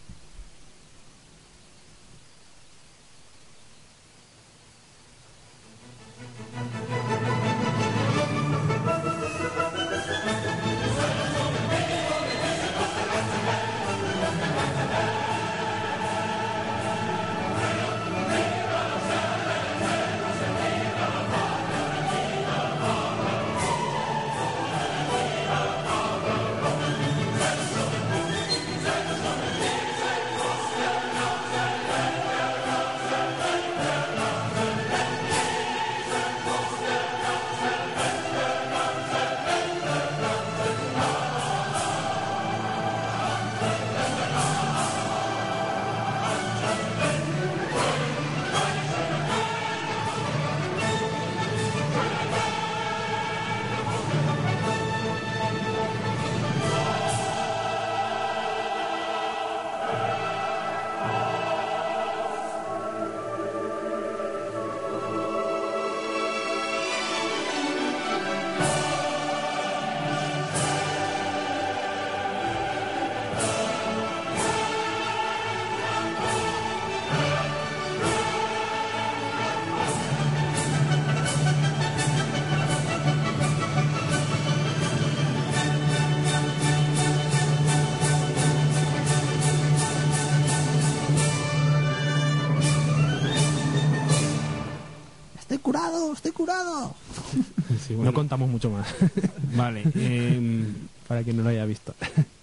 ¡Estoy curado! Sí, bueno. No contamos mucho más. Vale. Para quien no lo haya visto.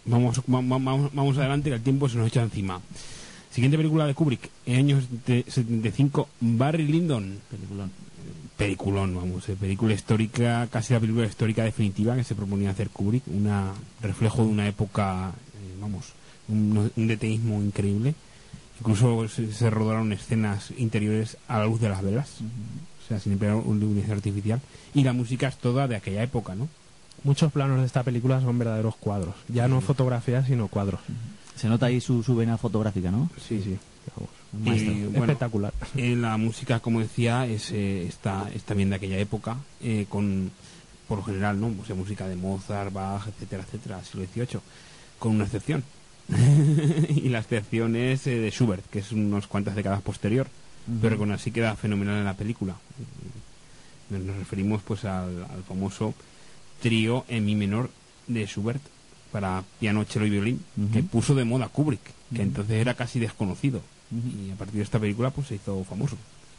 Vamos adelante, que el tiempo se nos echa encima. Siguiente película de Kubrick, en años 75, Barry Lyndon. Peliculón, vamos, película histórica, casi la película histórica definitiva que se proponía hacer Kubrick, un reflejo de una época, un detallismo increíble. Incluso se rodaron escenas interiores a la luz de las velas, o sea, sin emplear un iluminación artificial, y la música es toda de aquella época, ¿no? Muchos planos de esta película son verdaderos cuadros, ya no fotografías, sino cuadros. Se nota ahí su vena fotográfica, ¿no? Sí, sí. Y, bueno, espectacular. La música, como decía, está también de aquella época, por lo general, ¿no? O sea, música de Mozart, Bach, etcétera, etcétera, siglo XVIII, con una excepción. Y la excepción es de Schubert, que es unas cuantas décadas posterior, pero con así queda fenomenal en la película. Nos referimos pues al famoso trío en mi menor de Schubert para piano, cello y violín, que puso de moda Kubrick, que entonces era casi desconocido, y a partir de esta película pues se hizo famoso,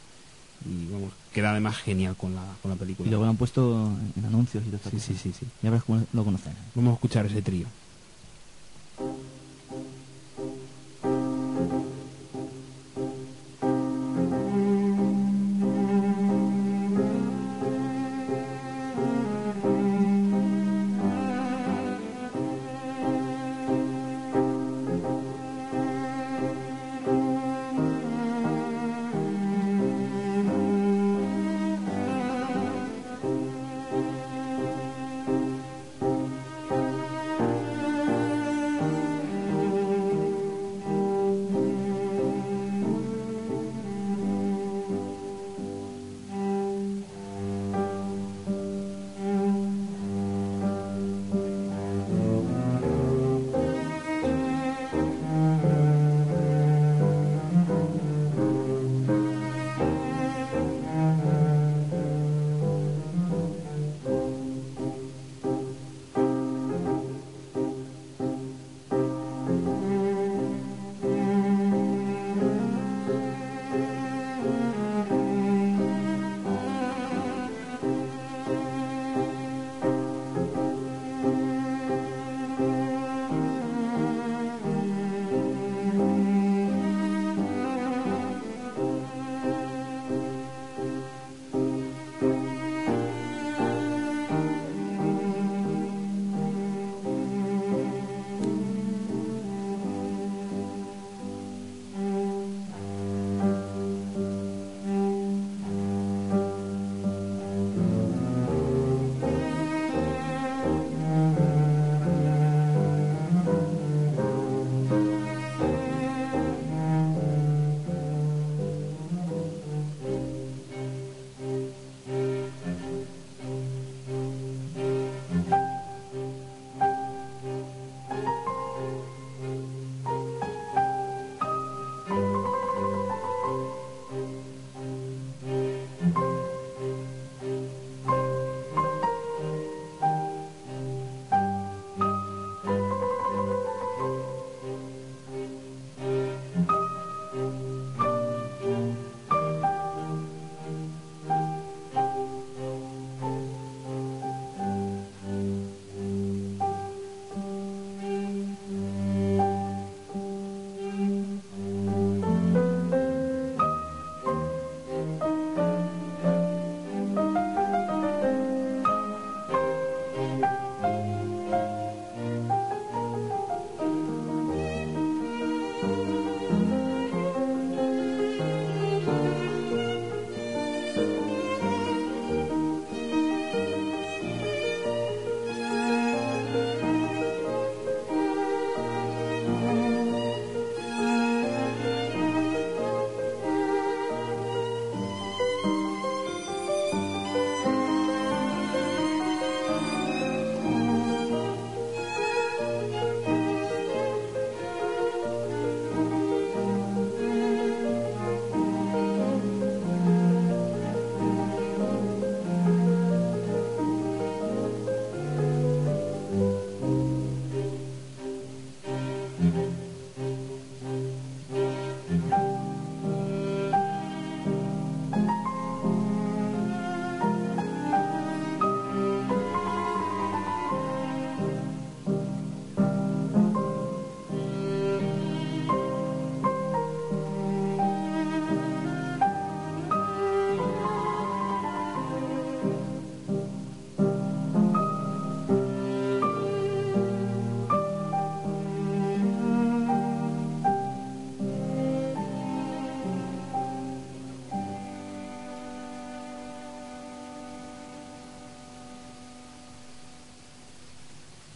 y vamos, queda además genial con la película. Y luego lo han puesto en anuncios y todo esto. Sí. Ya verás cómo lo conocen. Vamos a escuchar ese trío.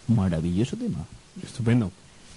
Maravilloso tema. Estupendo.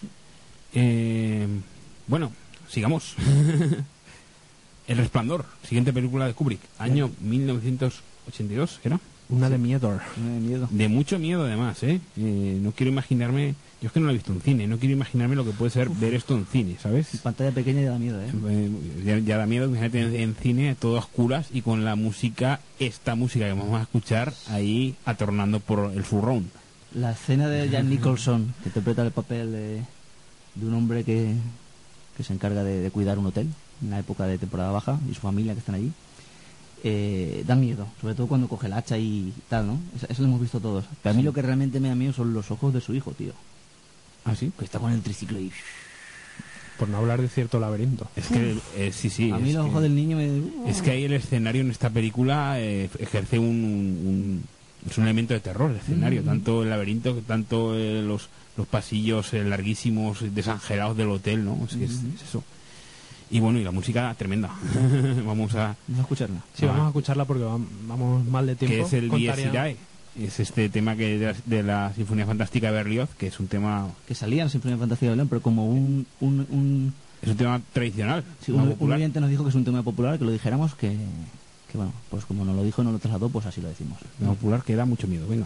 Bueno, sigamos. El Resplandor, siguiente película de Kubrick, año 1982, ¿era? Una de miedo. De miedo. De mucho miedo, además, ¿eh? No quiero imaginarme... Yo es que no lo he visto en cine, no quiero imaginarme lo que puede ser ver esto en cine, ¿sabes? En pantalla pequeña ya da miedo, ¿eh? Ya da miedo, imagínate en cine, todo a oscuras y con la música, esta música que vamos a escuchar ahí atornando por el surround. La escena de Jack Nicholson, que interpreta el papel de un hombre que se encarga de cuidar un hotel en la época de temporada baja, y su familia que están allí, da miedo, sobre todo cuando coge el hacha y tal, ¿no? Eso lo hemos visto todos. Pero a mí lo que realmente me da miedo son los ojos de su hijo, tío. ¿Ah, sí? Que está con el triciclo y... Por no hablar de cierto laberinto. Es que, sí. A mí los ojos del niño me... Es que ahí el escenario en esta película ejerce es un elemento de terror, el escenario, tanto el laberinto, tanto los pasillos larguísimos, desangelados del hotel, ¿no? Es que es eso. Y bueno, y la música tremenda. Vamos a escucharla. Sí, vamos a escucharla porque vamos mal de tiempo. Que es el Dies Irae. Es este tema que de la Sinfonía Fantástica de Berlioz, que es un tema... Que salía en la Sinfonía Fantástica de Berlioz, pero como Es un tema tradicional. Sí, un oyente nos dijo que es un tema popular, que lo dijéramos, que bueno, pues como nos lo dijo y nos lo trasladó, pues así lo decimos. Tema popular que da mucho miedo, venga.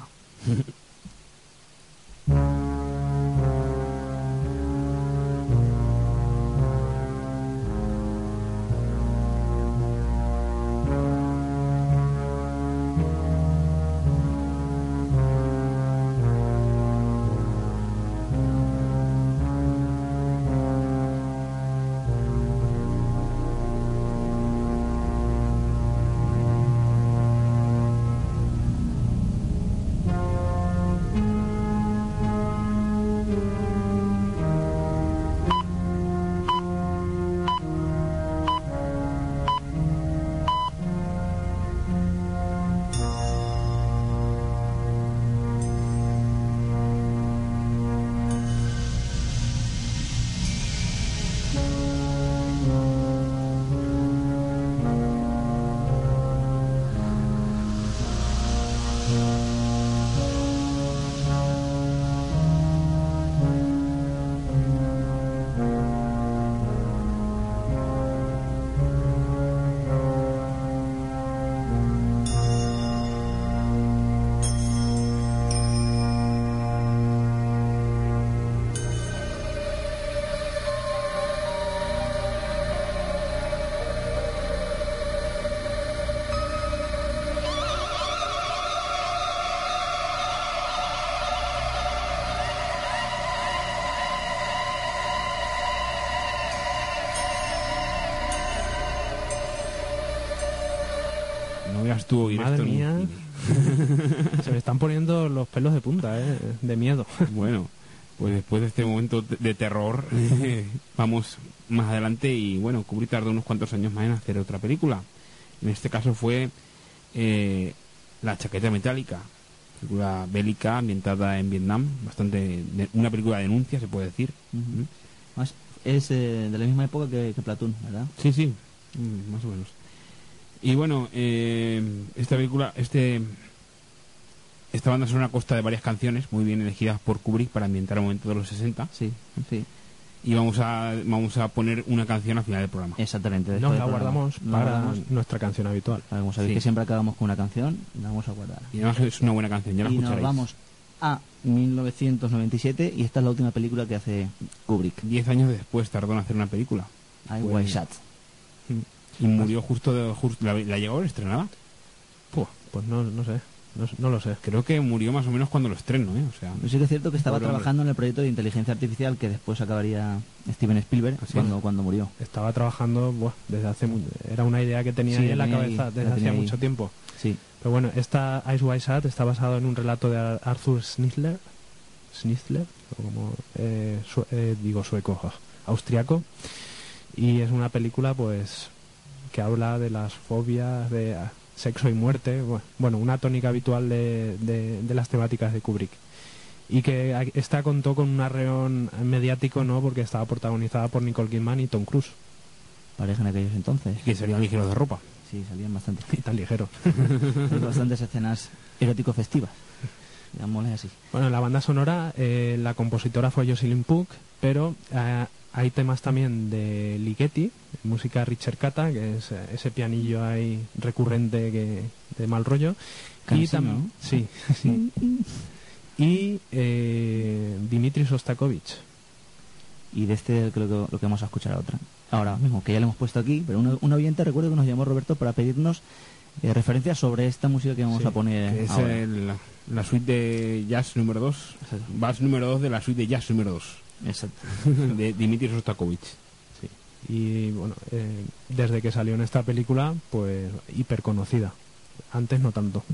Tú oír Madre esto mía. Se me están poniendo los pelos de punta, de miedo. Bueno, pues después de este momento de terror, vamos más adelante y bueno, Kubrick tardó unos cuantos años más en hacer otra película. En este caso fue La chaqueta metálica, película bélica ambientada en Vietnam, una película de denuncia, se puede decir. Es de la misma época que Platoon, ¿verdad? Sí, más o menos. Y bueno, esta película, esta banda sonora consta de varias canciones muy bien elegidas por Kubrick para ambientar el momento de los 60. Sí. Y vamos a poner una canción al final del programa. Exactamente. Nos la guardamos para nuestra canción habitual. Como sabéis que siempre acabamos con una canción, la vamos a guardar. Y además es una buena canción, ya la escucharéis. Y nos vamos a 1997 y esta es la última película que hace Kubrick. 10 años después tardó en hacer una película. Eyes Wide Shut. Y murió justo ¿La llegó a ver estrenada? Pues no sé. No lo sé. Creo que murió más o menos cuando lo estreno, ¿eh? O sea, sí que es cierto que estaba trabajando en el proyecto de inteligencia artificial que después acabaría Steven Spielberg cuando murió. Estaba trabajando desde hace era una idea que tenía en la cabeza desde hacía mucho tiempo. Sí. Pero bueno, esta Eyes Wide Shut está basado en un relato de Arthur Schnitzler, o como digo sueco, austriaco, y es una película pues que habla de las fobias, de sexo y muerte, bueno, una tónica habitual de las temáticas de Kubrick. Y que esta contó con un arreón mediático, ¿no? Porque estaba protagonizada por Nicole Kidman y Tom Cruise. Pareja en aquellos entonces. Que serían ligeros de ropa. Sí, salían bastante. Y tan ligeros. Bastantes escenas erótico-festivas. digámosle así. Bueno, la banda sonora, la compositora fue Jocelyn Puck, pero hay temas también de Ligeti, música Richard Cata, que es ese pianillo ahí recurrente de mal rollo. Cansino, Y ¿no? sí, sí. Y Dimitri Shostakovich. Y de este creo que lo que vamos a escuchar ahora mismo, que ya lo hemos puesto aquí, pero un oyente, recuerdo que nos llamó Roberto para pedirnos referencias sobre esta música que vamos Sí, a poner Que es ahora. la suite de jazz número 2. Vals número 2 de la suite de jazz número 2. Exacto. De Dimitri Shostakovich. Y bueno, desde que salió en esta película, pues hiper conocida. Antes no tanto.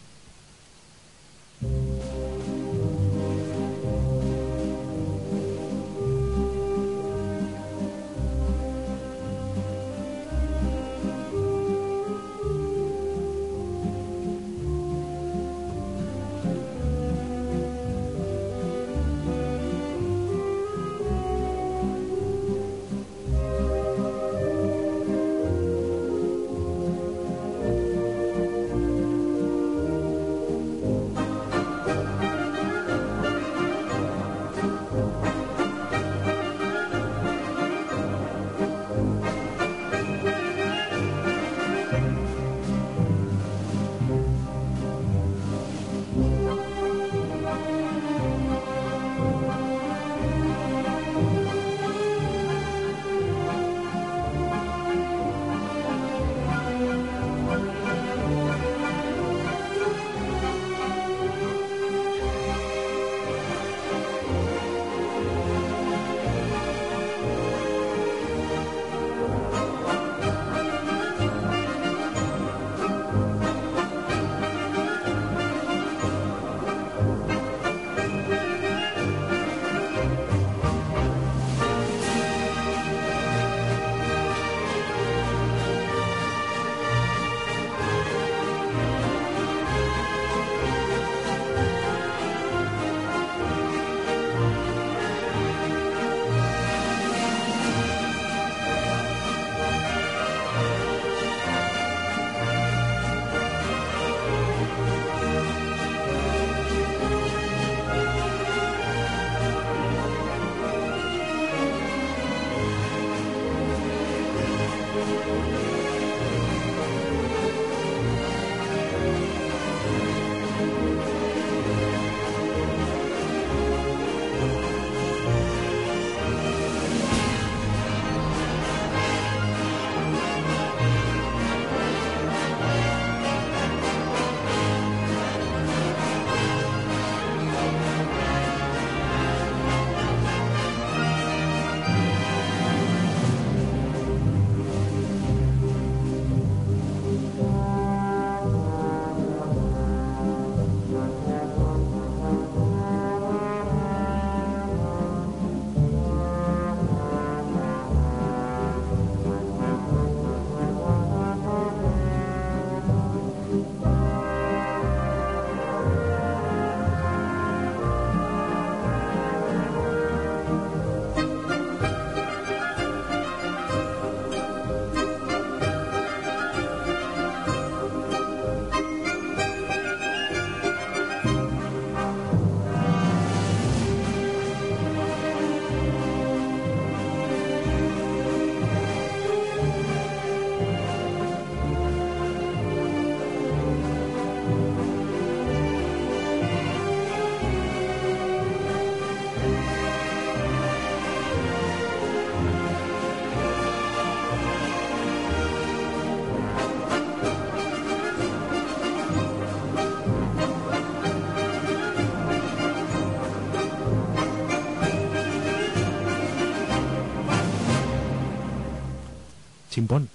Chimpón.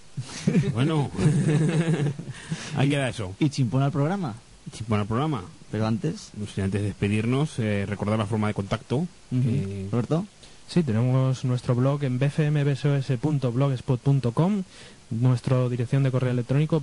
Bueno, ahí queda eso. Y chimpón al programa. Bueno, el programa. Pero antes, No sé, antes de despedirnos, recordar la forma de contacto. Roberto, Sí, tenemos nuestro blog en bfmbsos.blogspot.com, nuestra dirección de correo electrónico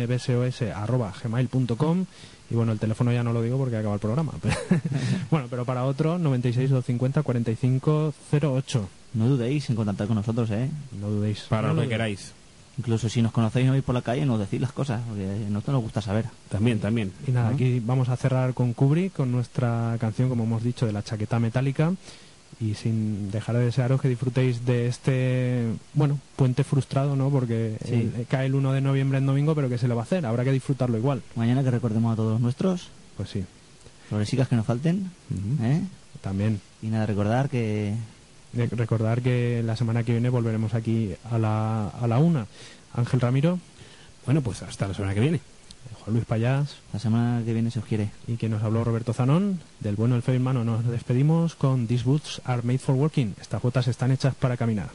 bfmbsos@gmail.com y bueno, el teléfono ya no lo digo porque acaba el programa. Bueno, pero para otro 96 250 45 08. no dudéis en contactar con nosotros, ¿eh? No dudéis. Para No lo que dudéis. queráis. Incluso si nos conocéis y no veis por la calle, nos decís las cosas, porque a nosotros nos gusta saber. También. Y nada, aquí vamos a cerrar con Kubrick, con nuestra canción, como hemos dicho, de la chaqueta metálica. Y sin dejar de desearos que disfrutéis de este, puente frustrado, ¿no? Porque Sí. cae el 1 de noviembre en domingo, pero ¿qué se le va a hacer? Habrá que disfrutarlo igual. Mañana que recordemos a todos los nuestros, Pues sí. progresicas que nos falten, Ujú. ¿eh? También. Y nada, recordar que... Recordar que la semana que viene volveremos aquí a la 1. Ángel Ramiro, Bueno, pues hasta la semana que viene. Juan Luis Payás La semana que viene se os quiere. y que nos habló Roberto Zanón. Del bueno, el feo y el malo nos despedimos con These Boots Are Made for Walking. Estas botas están hechas para caminar.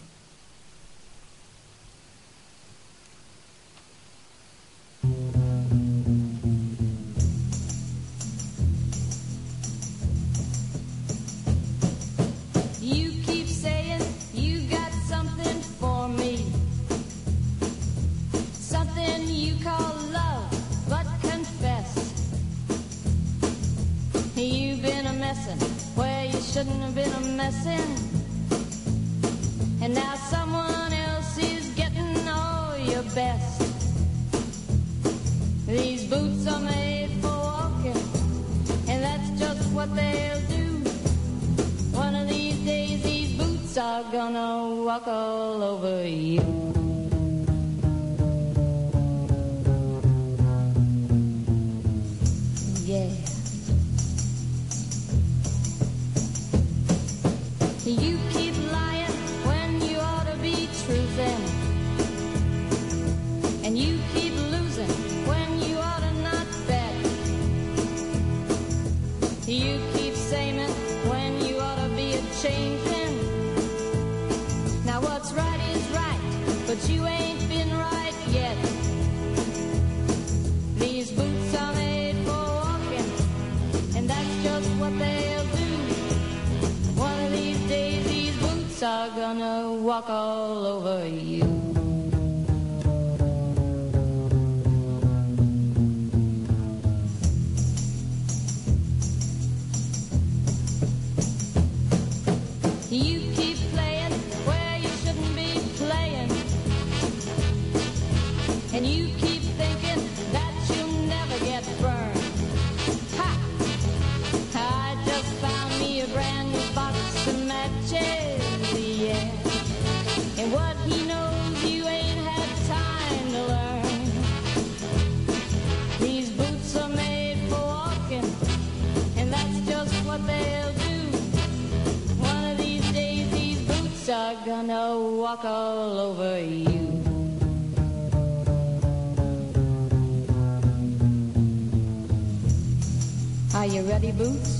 You keep saying you got something for me, something you call love, but confess you've been a messin' where you shouldn't have been a messin', and now someone else is getting all your best. These boots are made for walking, and that's just what they'll do. One of these days these boots are gonna walk all over you. Yeah. You keep lying when you ought to be truthin', and you keep losing when you ought to not bet. You keep saying when you ought to be a-changin'. Now what's right is right, but you ain't been right yet. These boots are made for walking, and that's just what they'll do. One of these days these boots are gonna walk all over you. You keep playing where you shouldn't be playing, and you keep thinking that you'll never get burned. Ha! I just found me a brand new box of matches, yeah. And what he knows you ain't had time to learn. These boots are made for walking, and that's just what they'll do. One of these days these boots are gonna walk all over you. Are you ready, Boots?